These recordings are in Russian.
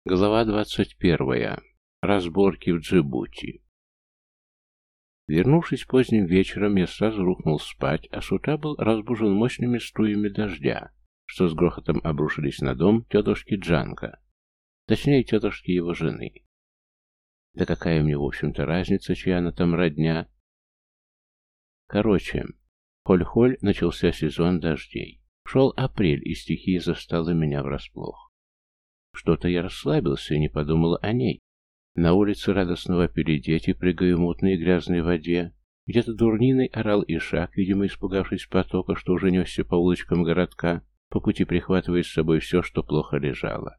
Глава 21. Разборки в Джибути. Вернувшись поздним вечером, я сразу рухнул спать, а с утра был разбужен мощными струями дождя, что с грохотом обрушились на дом тетушки Джанка, точнее, тетушки его жены. Да какая мне, в общем-то, разница, чья она там родня? Короче, холь-холь, начался сезон дождей. Шел апрель, и стихия застала меня врасплох. Что-то я расслабился и не подумал о ней. На улице радостно вопили дети, прыгая в мутной и грязной воде. Где-то дурниной орал ишак, видимо, испугавшись потока, что уже несся по улочкам городка, по пути прихватывая с собой все, что плохо лежало.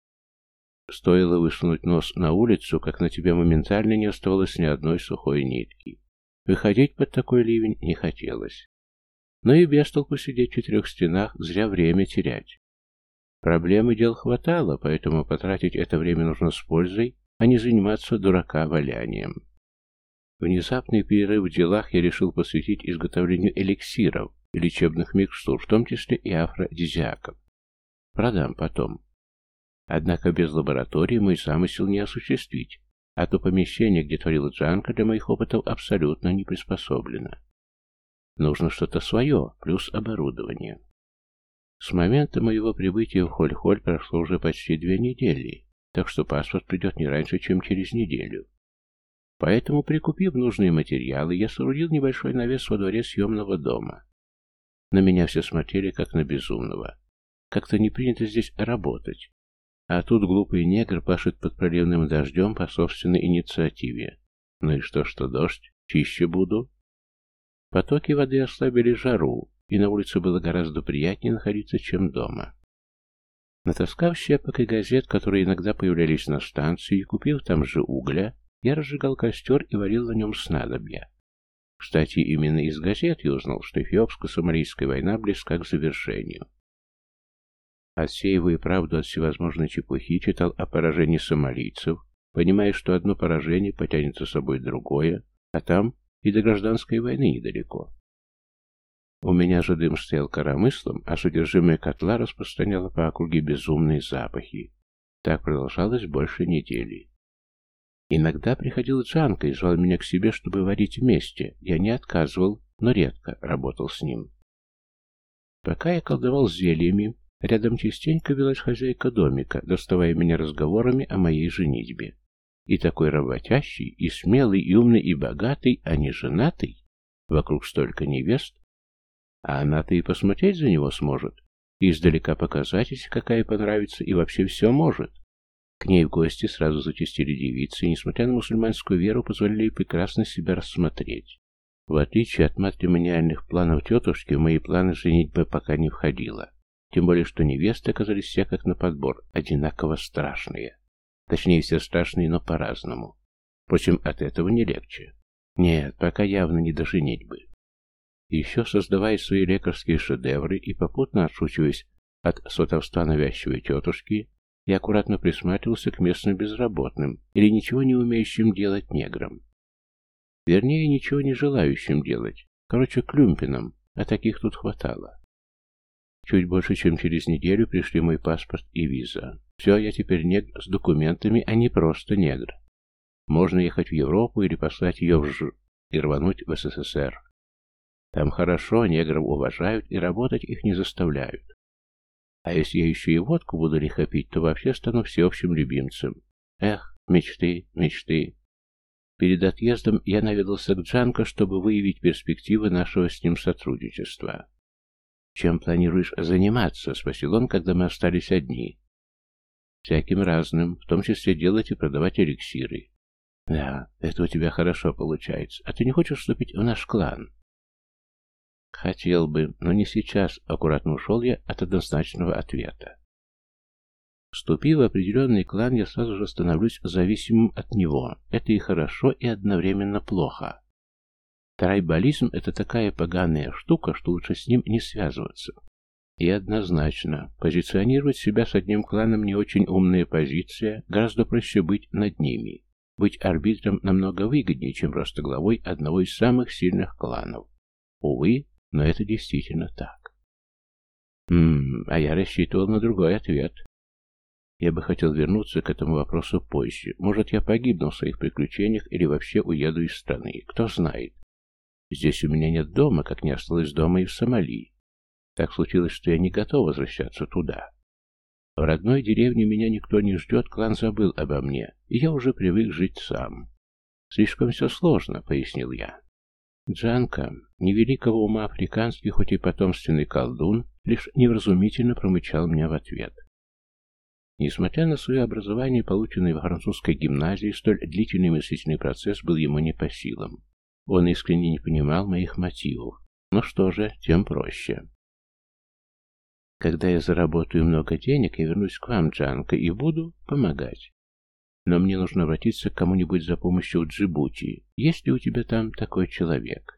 Стоило высунуть нос на улицу, как на тебя моментально не оставалось ни одной сухой нитки. Выходить под такой ливень не хотелось. Но и без толку сидеть в четырех стенах, зря время терять. Проблем и дел хватало, поэтому потратить это время нужно с пользой, а не заниматься дурака валянием. Внезапный перерыв в делах я решил посвятить изготовлению эликсиров и лечебных микстур, в том числе и афродизиаков. Продам потом. Однако без лаборатории мой замысел не осуществить, а то помещение, где творила Джанка, для моих опытов абсолютно не приспособлено. Нужно что-то свое, плюс оборудование. С момента моего прибытия в Холь-Холь прошло уже почти 2 недели, так что паспорт придет не раньше, чем через неделю. Поэтому, прикупив нужные материалы, я соорудил небольшой навес во дворе съемного дома. На меня все смотрели, как на безумного. Как-то не принято здесь работать. А тут глупый негр пашет под проливным дождем по собственной инициативе. Ну и что дождь? Чище буду. Потоки воды ослабили жару, и на улице было гораздо приятнее находиться, чем дома. Натаскав щепок и газет, которые иногда появлялись на станции, и купив там же угля, я разжигал костер и варил на нем снадобья. Кстати, именно из газет я узнал, что эфиопско-сомалийская война близка к завершению. Отсеивая правду от всевозможной чепухи, читал о поражении сомалийцев, понимая, что одно поражение потянет за собой другое, а там и до гражданской войны недалеко. У меня же дым стоял коромыслом, а содержимое котла распространяло по округе безумные запахи. Так продолжалось больше недели. Иногда приходил Джанка и звал меня к себе, чтобы варить вместе. Я не отказывал, но редко работал с ним. Пока я колдовал с зельями, рядом частенько велась хозяйка домика, доставая меня разговорами о моей женитьбе. И такой работящий, и смелый, и умный, и богатый, а не женатый. Вокруг столько невест. А она-то и посмотреть за него сможет, и издалека показать, если какая понравится, и вообще все может. К ней в гости сразу зачастили девицы, и, несмотря на мусульманскую веру, позволили ей прекрасно себя рассмотреть. В отличие от матримониальных планов тетушки, в мои планы женитьбы пока не входило. Тем более, что невесты оказались все как на подбор, одинаково страшные. Точнее, все страшные, но по-разному. Впрочем, от этого не легче. Нет, пока явно не до женитьбы. Еще создавая свои лекарские шедевры и попутно отшучиваясь от сватовства навязчивой тетушки, я аккуратно присматривался к местным безработным или ничего не умеющим делать неграм. Вернее, ничего не желающим делать. Короче, клюмпинам, а таких тут хватало. Чуть больше, чем через неделю пришли мой паспорт и виза. Все, я теперь негр с документами, а не просто негр. Можно ехать в Европу или послать ее и рвануть в СССР. Там хорошо, негров уважают и работать их не заставляют. А если я еще и водку буду лихо пить, то вообще стану всеобщим любимцем. Эх, мечты, мечты. Перед отъездом я наведался к Джанко, чтобы выявить перспективы нашего с ним сотрудничества. «Чем планируешь заниматься?» — спросил он, когда мы остались одни. «Всяким разным, в том числе делать и продавать эликсиры». «Да, это у тебя хорошо получается. А ты не хочешь вступить в наш клан?» «Хотел бы, но не сейчас», — аккуратно ушел я от однозначного ответа. Вступив в определенный клан, я сразу же становлюсь зависимым от него. Это и хорошо, и одновременно плохо. Трайбализм — это такая поганая штука, что лучше с ним не связываться. И однозначно, позиционировать себя с одним кланом не очень умная позиция, гораздо проще быть над ними. Быть арбитром намного выгоднее, чем просто главой одного из самых сильных кланов. Увы, но это действительно так. А я рассчитывал на другой ответ. Я бы хотел вернуться к этому вопросу позже. Может, я погибну в своих приключениях или вообще уеду из страны. Кто знает. Здесь у меня нет дома, как не осталось дома и в Сомали. Так случилось, что я не готов возвращаться туда. В родной деревне меня никто не ждет, клан забыл обо мне, и я уже привык жить сам. Слишком все сложно, пояснил я. Джанка, невеликого ума африканский, хоть и потомственный колдун, лишь невразумительно промычал мне в ответ. Несмотря на свое образование, полученное в французской гимназии, столь длительный мыслительный процесс был ему не по силам. Он искренне не понимал моих мотивов. Ну что же, тем проще. Когда я заработаю много денег, я вернусь к вам, Джанка, и буду помогать. Но мне нужно обратиться к кому-нибудь за помощью в Джибути. Есть ли у тебя там такой человек?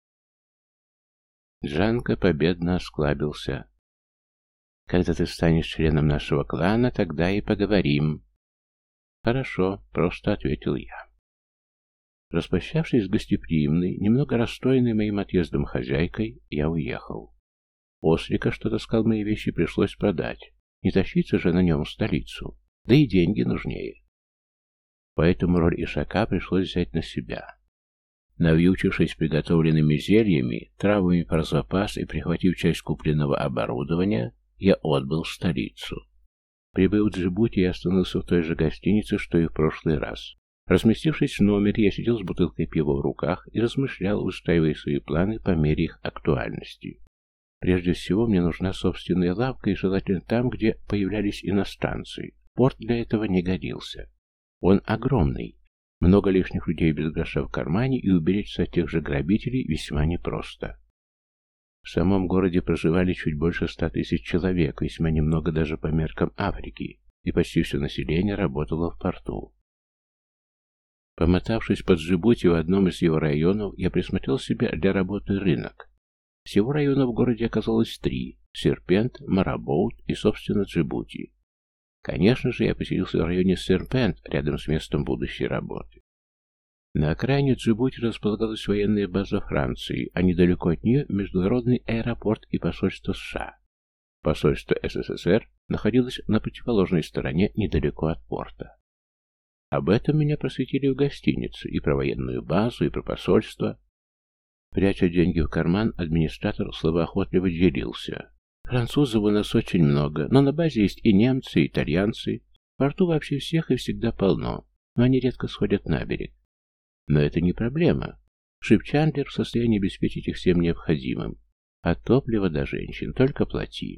Джанка победно осклабился. Когда ты станешь членом нашего клана, тогда и поговорим. Хорошо, просто ответил я. Распрощавшись с гостеприимной, немного расстроенной моим отъездом хозяйкой, я уехал. Ослика, что таскал мои вещи, пришлось продать. Не тащиться же на нем в столицу. Да и деньги нужнее. Поэтому роль ишака пришлось взять на себя. Навьючившись приготовленными зельями, травами про запас и прихватив часть купленного оборудования, я отбыл в столицу. Прибыв в Джибути, я остановился в той же гостинице, что и в прошлый раз. Разместившись в номере, я сидел с бутылкой пива в руках и размышлял, устраивая свои планы по мере их актуальности. Прежде всего, мне нужна собственная лавка, и желательно там, где появлялись иностранцы. Порт для этого не годился. Он огромный. Много лишних людей без гроша в кармане, и уберечься от тех же грабителей весьма непросто. В самом городе проживали чуть больше 100 тысяч человек, весьма немного даже по меркам Африки, и почти все население работало в порту. Помотавшись под Джибути в одном из его районов, я присмотрел себе для работы рынок. Всего районов в городе оказалось 3: Серпент, Марабоут и, собственно, Джибути. Конечно же, я поселился в районе Серпент, рядом с местом будущей работы. На окраине Джибути располагалась военная база Франции, а недалеко от нее международный аэропорт и посольство США. Посольство СССР находилось на противоположной стороне, недалеко от порта. Об этом меня просветили в гостинице, и про военную базу, и про посольство. Пряча деньги в карман, администратор словоохотливо делился. Французов у нас очень много, но на базе есть и немцы, и итальянцы. В порту вообще всех и всегда полно, но они редко сходят на берег. Но это не проблема. Шипчандлер в состоянии обеспечить их всем необходимым. От топлива до женщин, только плати.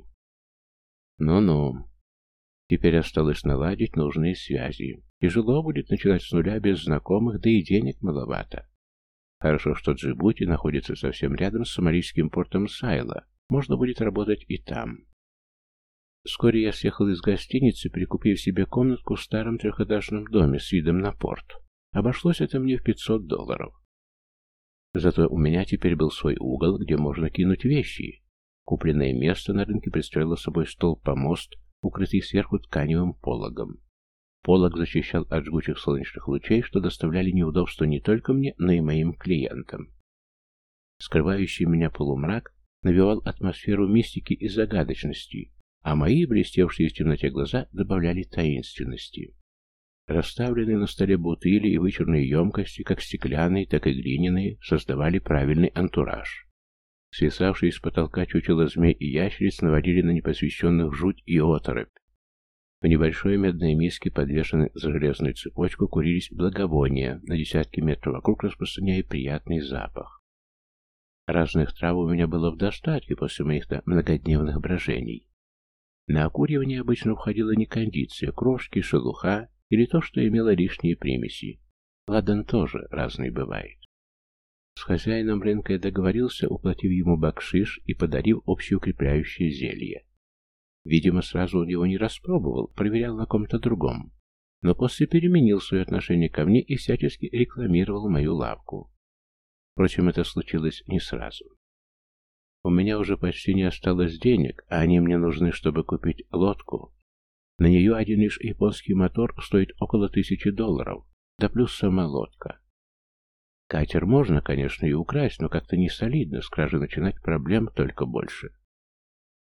Ну-ну. Теперь осталось наладить нужные связи. Тяжело будет начинать с нуля без знакомых, да и денег маловато. Хорошо, что Джибути находится совсем рядом с сомалийским портом Сайла. Можно будет работать и там. Вскоре я съехал из гостиницы, прикупив себе комнатку в старом трехэтажном доме с видом на порт. Обошлось это мне в $500. Зато у меня теперь был свой угол, где можно кинуть вещи. Купленное место на рынке представляло собой столб-помост, укрытый сверху тканевым пологом. Полог защищал от жгучих солнечных лучей, что доставляли неудобства не только мне, но и моим клиентам. Скрывающий меня полумрак навевал атмосферу мистики и загадочности, а мои блестевшие в темноте глаза добавляли таинственности. Расставленные на столе бутыли и вычурные емкости, как стеклянные, так и глиняные, создавали правильный антураж. Свисавшие с потолка чучело змей и ящериц наводили на непосвященных жуть и оторопь. В небольшой медной миске, подвешенной за железную цепочку, курились благовония, на десятки метров вокруг распространяя приятный запах. Разных трав у меня было в достатке после моих-то многодневных брожений. На окуривание обычно уходила не кондиция, крошки, шелуха или то, что имело лишние примеси. Ладан тоже разный бывает. С хозяином рынка я договорился, уплатив ему бакшиш и подарив общеукрепляющее зелье. Видимо, сразу он его не распробовал, проверял на ком-то другом, но после переменил свое отношение ко мне и всячески рекламировал мою лавку. Впрочем, это случилось не сразу. У меня уже почти не осталось денег, а они мне нужны, чтобы купить лодку. На нее один лишь японский мотор стоит около $1000, да плюс сама лодка. Катер можно, конечно, и украсть, но как-то не солидно, с кражи начинать проблем только больше.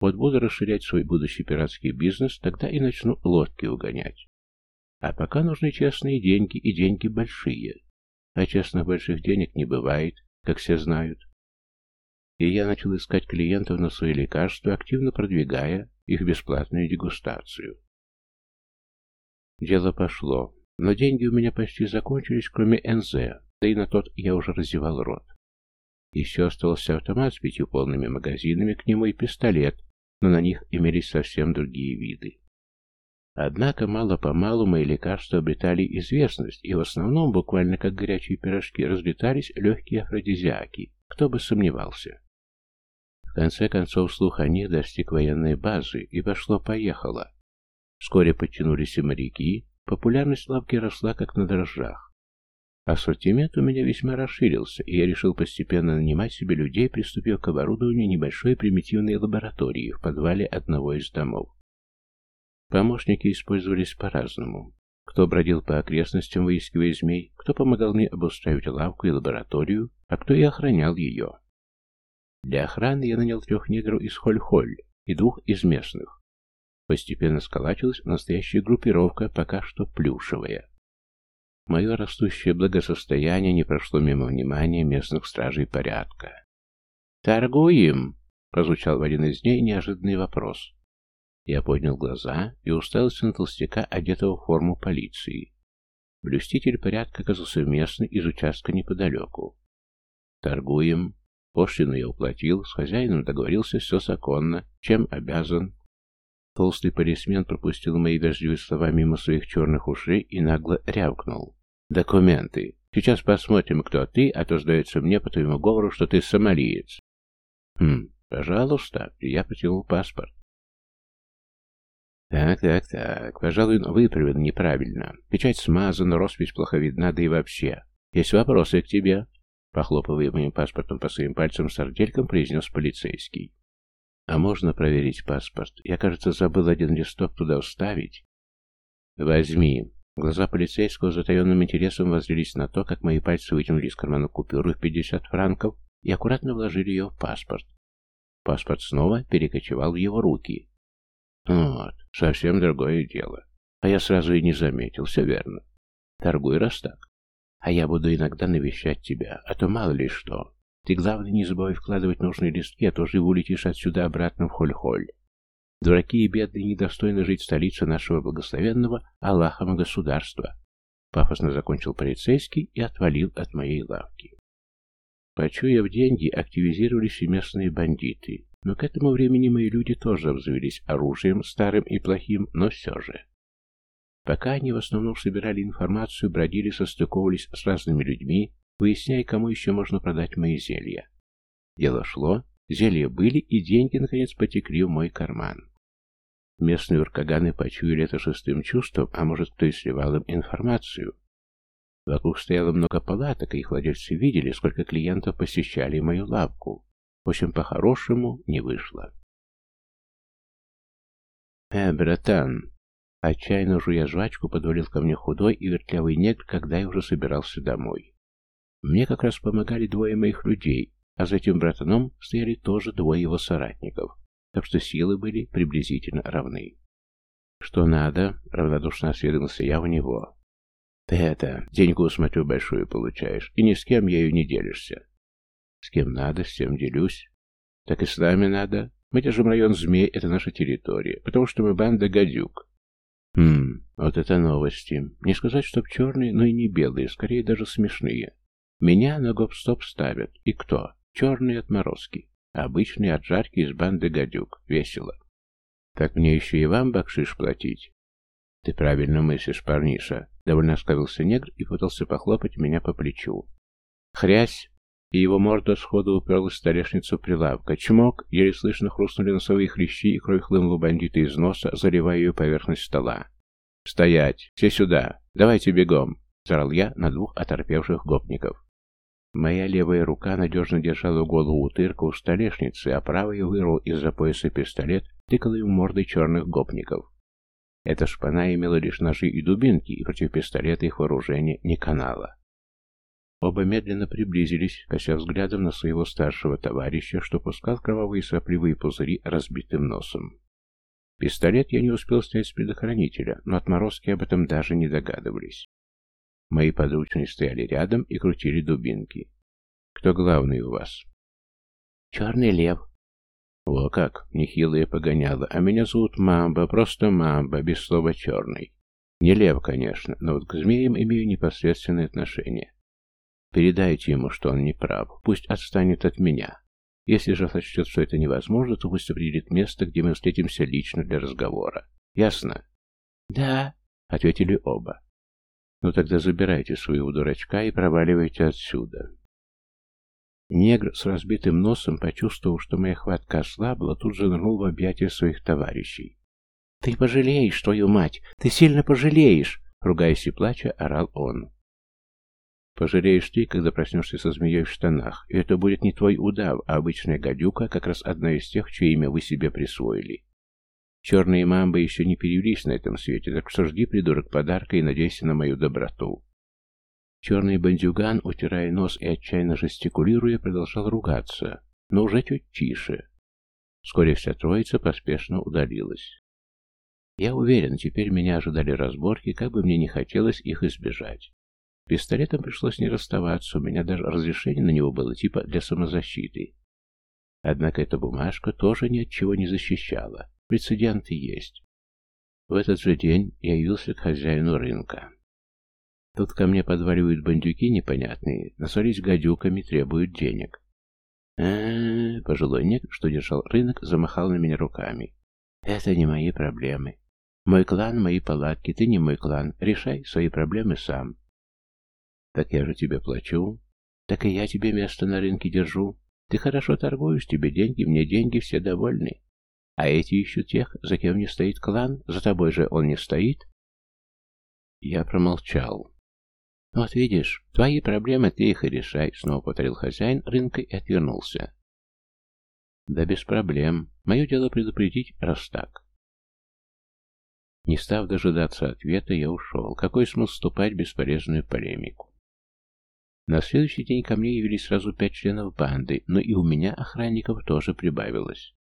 Вот буду расширять свой будущий пиратский бизнес, тогда и начну лодки угонять. А пока нужны честные деньги, и деньги большие. А честных больших денег не бывает, как все знают. И я начал искать клиентов на свои лекарства, активно продвигая их бесплатную дегустацию. Дело пошло, но деньги у меня почти закончились, кроме НЗ, да и на тот я уже разевал рот. Еще остался автомат с 5 полными магазинами, к нему и пистолет, но на них имелись совсем другие виды. Однако мало-помалу мои лекарства обретали известность, и в основном, буквально как горячие пирожки, разлетались легкие афродизиаки, кто бы сомневался. В конце концов, слух о них достиг военной базы, и пошло-поехало. Вскоре подтянулись и моряки, популярность лавки росла как на дрожжах. Ассортимент у меня весьма расширился, и я решил постепенно нанимать себе людей, приступив к оборудованию небольшой примитивной лаборатории в подвале одного из домов. Помощники использовались по-разному. Кто бродил по окрестностям, выискивая змей, кто помогал мне обустраивать лавку и лабораторию, а кто и охранял ее. Для охраны я нанял 3 негров из Холь-Холь и 2 из местных. Постепенно сколачивалась настоящая группировка, пока что плюшевая. Мое растущее благосостояние не прошло мимо внимания местных стражей порядка. «Торгуем!» — прозвучал в один из дней неожиданный вопрос. Я поднял глаза и уставился на толстяка, одетого в форму полиции. Блюститель порядка оказался местный из участка неподалеку. «Торгуем!» Пошлину я уплатил, с хозяином договорился, все законно, чем обязан. Толстый полисмен пропустил мои вежливые слова мимо своих черных ушей и нагло рявкнул. «Документы. Сейчас посмотрим, кто ты, а то сдается мне по твоему говору, что ты сомалиец». Пожалуйста». И я протянул паспорт. Так, пожалуй, выправлено неправильно. Печать смазана, роспись плохо видна, да и вообще. Есть вопросы к тебе?» Похлопывая моим паспортом по своим пальцам с артельком, произнес полицейский. «А можно проверить паспорт? Я, кажется, забыл один листок туда вставить». «Возьми». Глаза полицейского с затаенным интересом воззрелись на то, как мои пальцы вытянули из кармана купюру в 50 франков и аккуратно вложили ее в паспорт. Паспорт снова перекочевал в его руки. «Вот, совсем другое дело. А я сразу и не заметил, все верно. Торгуй, раз так. А я буду иногда навещать тебя, а то мало ли что. Ты, главное, не забывай вкладывать нужные листки, а то живо улетишь отсюда обратно в Холь-Холь. Дураки и бедные недостойны жить в столице нашего благословенного Аллахом государства». Пафосно закончил полицейский и отвалил от моей лавки. Почуяв деньги, активизировались и местные бандиты. Но к этому времени мои люди тоже обзавелись оружием, старым и плохим, но все же. Пока они в основном собирали информацию, бродили, состыковывались с разными людьми, выясняя, кому еще можно продать мои зелья. Дело шло, зелья были, и деньги, наконец, потекли в мой карман. Местные уркаганы почуяли это шестым чувством, а может, кто и сливал им информацию. Вокруг стояло много палаток, и их владельцы видели, сколько клиентов посещали мою лавку. В общем, по-хорошему не вышло. Братан!» Отчаянно жуя жвачку, подвалил ко мне худой и вертлявый негр, когда я уже собирался домой. Мне как раз помогали 2 моих людей, а за этим братаном стояли тоже 2 его соратников, так что силы были приблизительно равны. «Что надо?» — равнодушно осведомился я у него. «Ты деньгу, смотрю, большую получаешь, и ни с кем ею не делишься». «С кем надо, с тем делюсь». «Так и с нами надо. Мы держим район Змей, это наша территория, потому что мы банда гадюк». Вот это новости. Не сказать, чтоб черные, но и не белые, скорее даже смешные. Меня на гоп-стоп ставят. И кто? Черные отморозки. Обычные отжарки из банды гадюк. Весело. Так мне еще и вам бакшиш платить? Ты правильно мыслишь, парниша. Довольно оскалился негр и пытался похлопать меня по плечу. Хрясь! И его морда сходу уперлась в столешницу прилавка. Чмок! Еле слышно хрустнули носовые хрящи, и кровь хлынула бандита из носа, заливая ее поверхность стола. «Стоять! Все сюда! Давайте бегом!» — заорал я на 2 оторпевших гопников. Моя левая рука надежно держала голову утырка у столешницы, а правая вырвал из-за пояса пистолет, тыкала им мордой черных гопников. Эта шпана имела лишь ножи и дубинки, и против пистолета их вооружения не канало. Оба медленно приблизились, кося взглядом на своего старшего товарища, что пускал кровавые сопливые пузыри разбитым носом. Пистолет я не успел снять с предохранителя, но отморозки об этом даже не догадывались. Мои подручные стояли рядом и крутили дубинки. «Кто главный у вас?» «Черный лев». «О как, нехилые погоняло, а меня зовут Мамба, просто Мамба, без слова черный. Не лев, конечно, но вот к змеям имею непосредственное отношение. Передайте ему, что он не прав, пусть отстанет от меня. Если же сочтет, что это невозможно, то пусть определит место, где мы встретимся лично для разговора. Ясно?» «Да», — ответили оба. «Ну тогда забирайте своего дурачка и проваливайте отсюда». Негр с разбитым носом, почувствовав, что моя хватка ослабла, тут же нырнул в объятия своих товарищей. «Ты пожалеешь, твою мать! Ты сильно пожалеешь!» Ругаясь и плача, орал он. «Пожалеешь ты, когда проснешься со змеей в штанах, и это будет не твой удав, а обычная гадюка, как раз одна из тех, чье имя вы себе присвоили. Черные мамбы еще не перевелись на этом свете, так что жди, придурок, подарка и надейся на мою доброту». Черный бандюган, утирая нос и отчаянно жестикулируя, продолжал ругаться, но уже чуть тише. Вскоре вся троица поспешно удалилась. Я уверен, теперь меня ожидали разборки, как бы мне не хотелось их избежать. Пистолетом пришлось не расставаться, у меня даже разрешение на него было типа для самозащиты. Однако эта бумажка тоже ни от чего не защищала. Прецеденты есть. В этот же день я явился к хозяину рынка. Тут ко мне подваливают бандюки непонятные, насолить гадюками, требуют денег. Пожилой негр, что держал рынок, замахал на меня руками. «Это не мои проблемы. Мой клан, мои палатки, ты не мой клан. Решай свои проблемы сам». «Так я же тебе плачу». «Так и я тебе место на рынке держу. Ты хорошо торгуешь, тебе деньги, мне деньги, все довольны. А эти ищут тех, за кем не стоит клан, за тобой же он не стоит». Я промолчал. «Вот видишь, твои проблемы, ты их и решай», — снова повторил хозяин рынка и отвернулся. «Да без проблем. Мое дело предупредить, раз так». Не став дожидаться ответа, я ушел. Какой смысл вступать в бесполезную полемику? На следующий день ко мне явились сразу 5 членов банды, но и у меня охранников тоже прибавилось.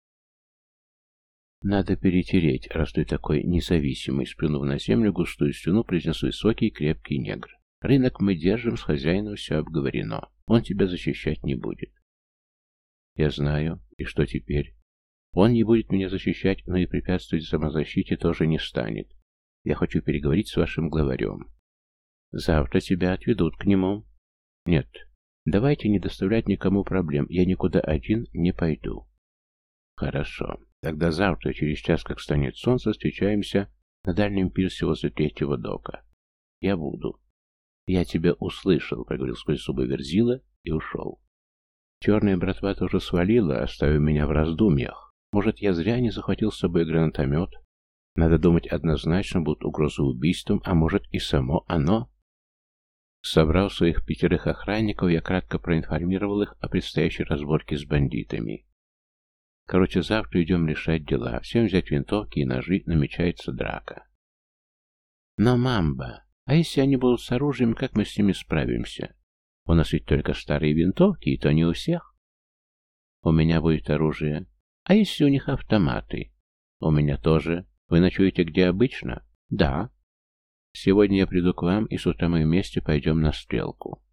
«Надо перетереть, раз ты такой независимый», — сплюнув на землю густую слюну, произнес высокий крепкий негр. «Рынок мы держим, с хозяином все обговорено. Он тебя защищать не будет». «Я знаю. И что теперь?» «Он не будет меня защищать, но и препятствовать самозащите тоже не станет. Я хочу переговорить с вашим главарем. Завтра тебя отведут к нему». «Нет. Давайте не доставлять никому проблем. Я никуда один не пойду». «Хорошо. Тогда завтра, через час, как станет солнце, встречаемся на дальнем пирсе возле 3-го дока. Я буду». «Я тебя услышал», — проговорил сквозь зубы Верзила и ушел. Черная братва тоже свалила, оставив меня в раздумьях. Может, я зря не захватил с собой гранатомет? Надо думать, однозначно будут угрозы убийством, а может и само оно? Собрав своих 5 охранников, я кратко проинформировал их о предстоящей разборке с бандитами. Короче, завтра идем решать дела. Всем взять винтовки и ножи, намечается драка. Но, Мамба, а если они будут с оружием, как мы с ними справимся? У нас ведь только старые винтовки, и то не у всех. У меня будет оружие. А если у них автоматы? У меня тоже. Вы ночуете где обычно? Да. Сегодня я приду к вам, и с утра мы вместе пойдем на стрелку.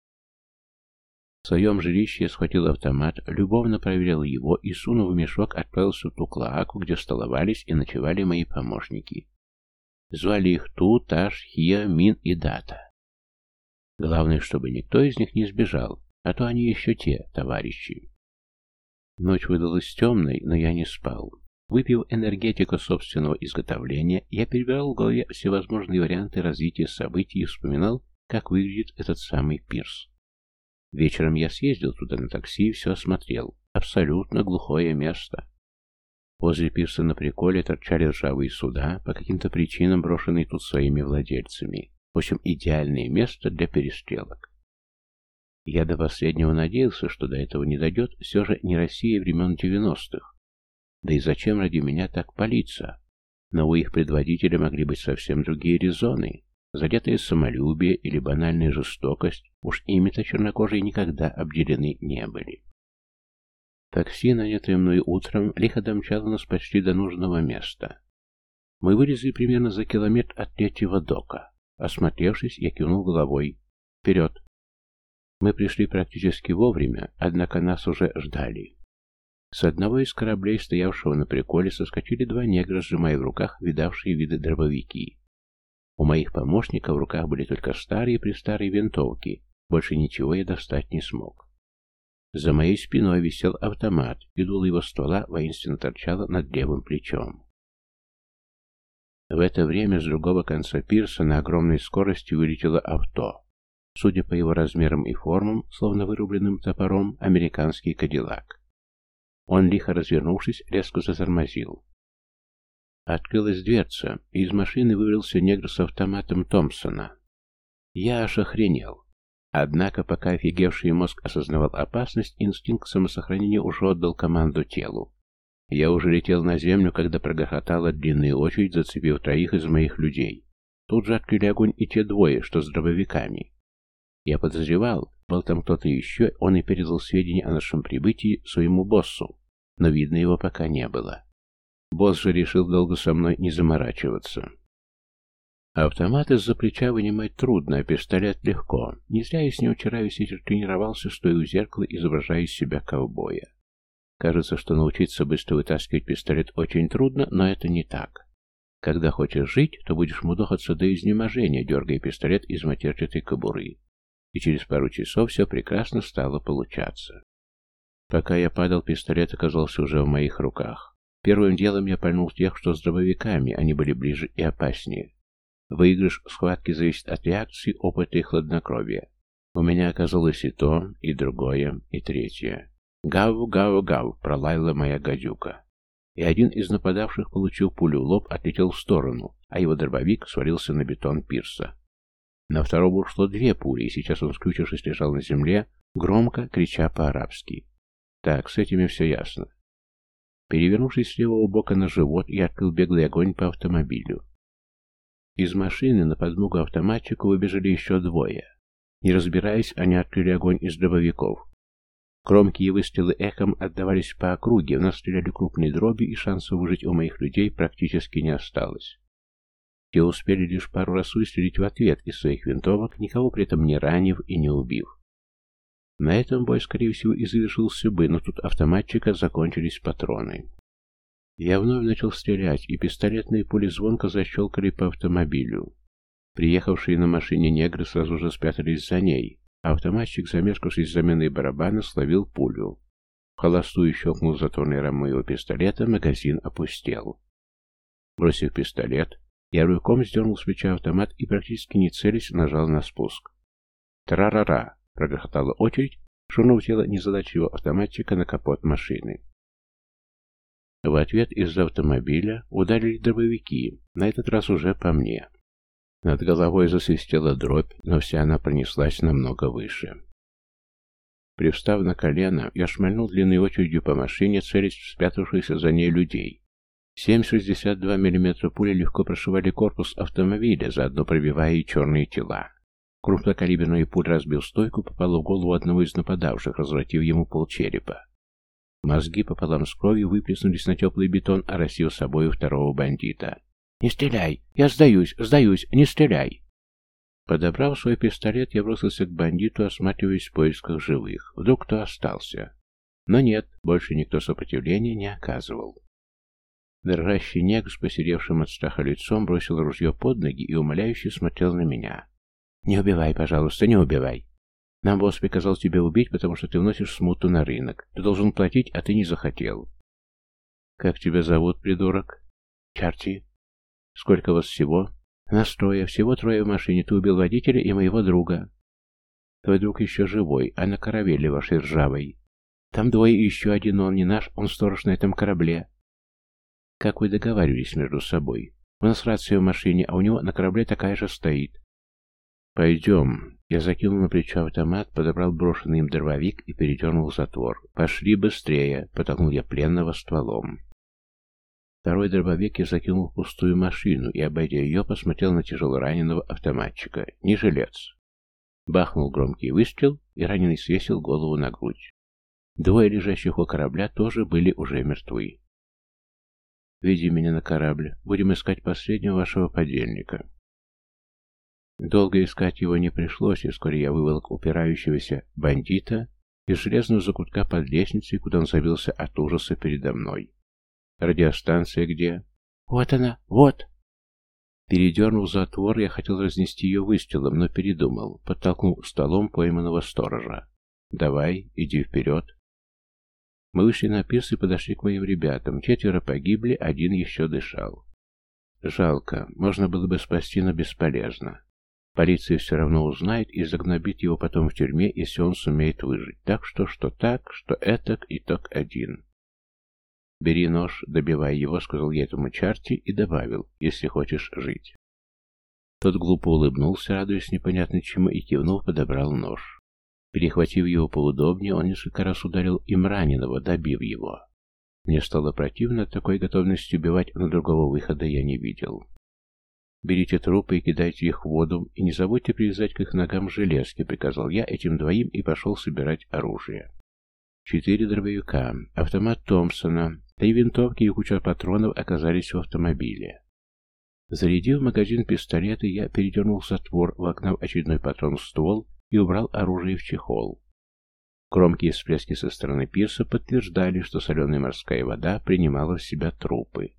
В своем жилище я схватил автомат, любовно проверил его и, сунув в мешок, отправился в ту клоаку, где столовались и ночевали мои помощники. Звали их Ту, Таш, Хия, Мин и Дата. Главное, чтобы никто из них не сбежал, а то они еще те, товарищи. Ночь выдалась темной, но я не спал. Выпив энергетику собственного изготовления, я перебирал в голове всевозможные варианты развития событий и вспоминал, как выглядит этот самый пирс. Вечером я съездил туда на такси и все осмотрел. Абсолютно глухое место. Возле пирса на приколе торчали ржавые суда, по каким-то причинам брошенные тут своими владельцами. В общем, идеальное место для перестрелок. Я до последнего надеялся, что до этого не дойдет, все же не Россия времен 90-х. Да и зачем ради меня так палиться? Но у их предводителя могли быть совсем другие резоны. Задетое самолюбие или банальная жестокость, уж ими-то чернокожие никогда обделены не были. Такси, нанятое мной утром, лихо домчало нас почти до нужного места. Мы вылезли примерно за километр от третьего дока. Осмотревшись, я кивнул головой. Вперед! Мы пришли практически вовремя, однако нас уже ждали. С одного из кораблей, стоявшего на приколе, соскочили два негра, сжимая в руках видавшие виды дробовики. У моих помощников в руках были только старые-престарые винтовки, больше ничего я достать не смог. За моей спиной висел автомат, и дуло его ствола воинственно торчало над левым плечом. В это время с другого конца пирса на огромной скорости вылетело авто. Судя по его размерам и формам, словно вырубленным топором, американский кадиллак. Он, лихо развернувшись, резко затормозил. Открылась дверца, и из машины вывалился негр с автоматом Томпсона. Я аж охренел. Однако, пока офигевший мозг осознавал опасность, инстинкт самосохранения уже отдал команду телу. Я уже летел на землю, когда прогрохотала длинная очередь, зацепив троих из моих людей. Тут же открыли огонь и те двое, что с дробовиками. Я подозревал, был там кто-то еще, он и передал сведения о нашем прибытии своему боссу, но видно его пока не было. Босс же решил долго со мной не заморачиваться. Автомат из-за плеча вынимать трудно, а пистолет легко. Не зря я с ним вчера весь вечер тренировался, стоя у зеркала, изображая из себя ковбоя. Кажется, что научиться быстро вытаскивать пистолет очень трудно, но это не так. Когда хочешь жить, то будешь мудохаться до изнеможения, дергая пистолет из матерчатой кобуры. И через пару часов все прекрасно стало получаться. Пока я падал, пистолет оказался уже в моих руках. Первым делом я пальнул тех, что с дробовиками, они были ближе и опаснее. Выигрыш схватки зависит от реакции, опыта и хладнокровия. У меня оказалось и то, и другое, и третье. «Гав-гав-гав!» — пролаяла моя гадюка. И один из нападавших, получив пулю в лоб, отлетел в сторону, а его дробовик свалился на бетон пирса. На второго ушло две пули, и сейчас он, скрючившись, лежал на земле, громко крича по-арабски. Так, с этими все ясно. Перевернувшись с левого бока на живот, я открыл беглый огонь по автомобилю. Из машины на подмогу автоматчику выбежали еще двое. Не разбираясь, они открыли огонь из дробовиков. Громкие выстрелы эхом отдавались по округе, в нас стреляли крупные дроби, и шансов выжить у моих людей практически не осталось. Те успели лишь пару раз выстрелить в ответ из своих винтовок, никого при этом не ранив и не убив. На этом бой, скорее всего, и завершился бы, но тут автоматчика закончились патроны. Я вновь начал стрелять, и пистолетные пули звонко защелкали по автомобилю. Приехавшие на машине негры сразу же спрятались за ней, а автоматчик, замешкавшись с заменой барабана, словил пулю. В холостую щелкнул затворный рам моего пистолета, магазин опустел. Бросив пистолет, я рывком сдернул с плеча автомат и, практически не целясь, нажал на спуск. «Тра-ра-ра!» — прогрохотала очередь, швырнув тело незадачливого автоматчика на капот машины. В ответ из автомобиля ударили дробовики, на этот раз уже по мне. Над головой засвистела дробь, но вся она пронеслась намного выше. Привстав на колено, я шмальнул длинной очередью по машине, целясь в спрятавшихся за ней людей. 7,62 мм пули легко прошивали корпус автомобиля, заодно пробивая и черные тела. Крупнокалиберная пуля разбил стойку, попала в голову одного из нападавших, развратив ему полчерепа. Мозги пополам с кровью выплеснулись на теплый бетон, оросив собою второго бандита. «Не стреляй! Я сдаюсь! Сдаюсь! Не стреляй!» Подобрав свой пистолет, я бросился к бандиту, осматриваясь в поисках живых. Вдруг кто остался. Но нет, больше никто сопротивления не оказывал. Дрожащий негр с посеревшим от страха лицом бросил ружье под ноги и умоляюще смотрел на меня. «Не убивай, пожалуйста, не убивай. Нам босс приказал тебя убить, потому что ты вносишь смуту на рынок. Ты должен платить, а ты не захотел». «Как тебя зовут, придурок?» «Чарти». «Сколько вас всего?» «Нас трое. Всего трое в машине. Ты убил водителя и моего друга». «Твой друг еще живой, а на каравелле вашей ржавой. Там двое и еще один, но он не наш, он сторож на этом корабле». «Как вы договаривались между собой? У нас рация в машине, а у него на корабле такая же стоит». «Пойдем». Я закинул на плечо автомат, подобрал брошенный им дробовик и передернул затвор. «Пошли быстрее», — потолкнул я пленного стволом. Второй дробовик я закинул в пустую машину и, обойдя ее, посмотрел на тяжелораненого автоматчика. Не жилец. Бахнул громкий выстрел, и раненый свесил голову на грудь. Двое лежащих у корабля тоже были уже мертвы. «Веди меня на корабль. Будем искать последнего вашего подельника». Долго искать его не пришлось, и вскоре я выволок упирающегося бандита из железного закутка под лестницей, куда он забился от ужаса передо мной. «Радиостанция где?» «Вот она, вот!» Передернув затвор, я хотел разнести ее выстрелом, но передумал, подтолкнул столом пойманного сторожа. «Давай, иди вперед». Мы вышли на пирс и подошли к моим ребятам. 4 погибли, 1 еще дышал. Жалко, можно было бы спасти, но бесполезно. Полиция все равно узнает и загнобит его потом в тюрьме, если он сумеет выжить. Так что так, что этак, итог один. «Бери нож, добивай его», — сказал я этому Чарти и добавил, «если хочешь жить». Тот глупо улыбнулся, радуясь непонятно чему, и, кивнув, подобрал нож. Перехватив его поудобнее, он несколько раз ударил им раненого, добив его. Мне стало противно от такой готовности убивать, но другого выхода я не видел. «Берите трупы и кидайте их в воду, и не забудьте привязать к их ногам железки», — приказал я этим двоим и пошел собирать оружие. 4 дробовика, автомат Томпсона, 3 винтовки и куча патронов оказались в автомобиле. Зарядив магазин пистолета, я передернул затвор, вогнав очередной патрон в ствол и убрал оружие в чехол. Громкие всплески со стороны пирса подтверждали, что соленая морская вода принимала в себя трупы.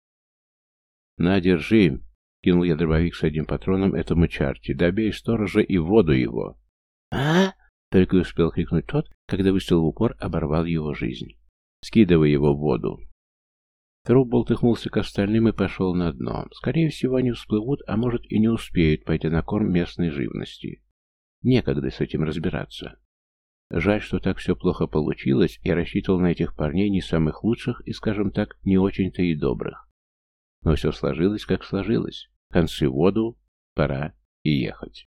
«На, держи!» — кинул я дробовик с 1 патроном этому Чарти. «Добей сторожа и в воду его!» «А?» — только успел крикнуть тот, когда выстрел в упор оборвал его жизнь. «Скидывай его в воду!» Труп болтыхнулся к остальным и пошел на дно. Скорее всего, они всплывут, а может и не успеют пойти на корм местной живности. Некогда с этим разбираться. Жаль, что так все плохо получилось, я рассчитывал на этих парней не самых лучших и, скажем так, не очень-то и добрых. Но все сложилось, как сложилось. Концы в воду, пора и ехать.